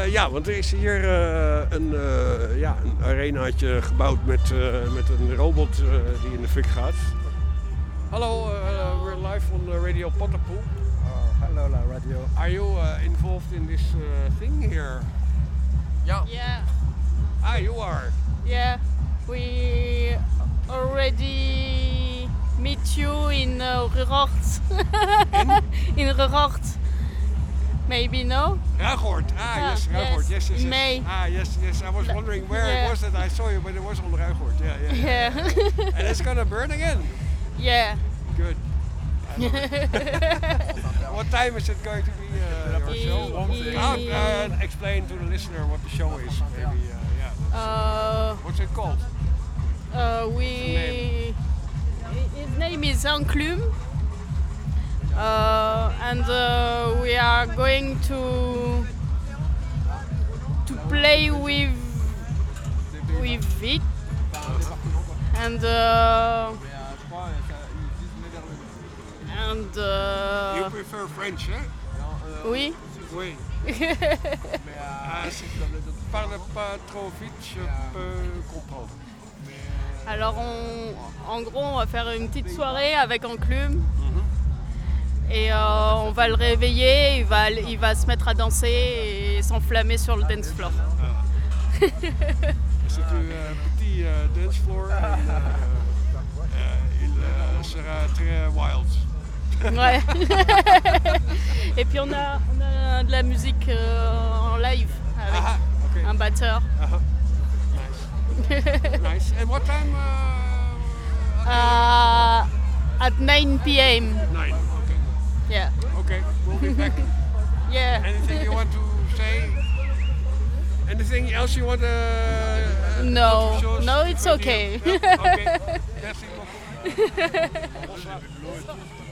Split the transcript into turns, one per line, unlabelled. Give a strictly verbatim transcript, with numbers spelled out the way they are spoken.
Uh, ja, want er is hier uh, een, uh, ja, een arenaatje gebouwd met, uh, met een robot uh, die in de fik gaat. Hallo, uh, we're live on uh, Radio Potterpoel.
Oh, hello, La Radio.
Are you uh, involved in this uh, thing here?
Yeah.
Yeah.
Ah, you are.
Yeah. We already meet you in uh, Ruigoord.
In?
in Ruigoord. Maybe no?
Ruigoord. Ah,
yeah,
yes, Ruigoord. Yes, yes, yes.
In May.
Ah, yes, yes. I was wondering where
yeah.
it was that I saw you, but it was on Ruigoord. Yeah, yeah. Yeah.
Yeah.
And it's gonna burn again.
Yeah.
Good. What time is it going to be? Uh, your show?
E-
Ah, uh, explain to the listener what the show is. Maybe. Uh, yeah.
Uh,
What's it called?
uh, we. His name is Enclume. Uh, and uh, we are going to to play with with it and uh, and uh,
You prefer French, eh?
oui.
Oui. Ah, si tu ne parles pas trop vite, je peux comprendre.
Alors on, en gros on va faire une petite soirée avec Enclume. Et euh, on va le réveiller, il va, il va se mettre à danser et s'enflammer sur le dance floor.
Ah. C'est un euh, petit euh, dance floor et euh, euh, il euh, sera très wild.
Ouais. Et puis on a, on a de la musique euh, en live avec
Aha, okay.
un batteur.
Aha. Nice. Nice. And what time? Uh,
Uh, at nine p.m.
Nine. Okay.
Yeah.
Okay. We'll be back.
Yeah.
Anything you want to say? Anything else you want to? Uh,
No.
want to show us
No, it's
video?
okay.
Yeah? Okay. Merci beaucoup.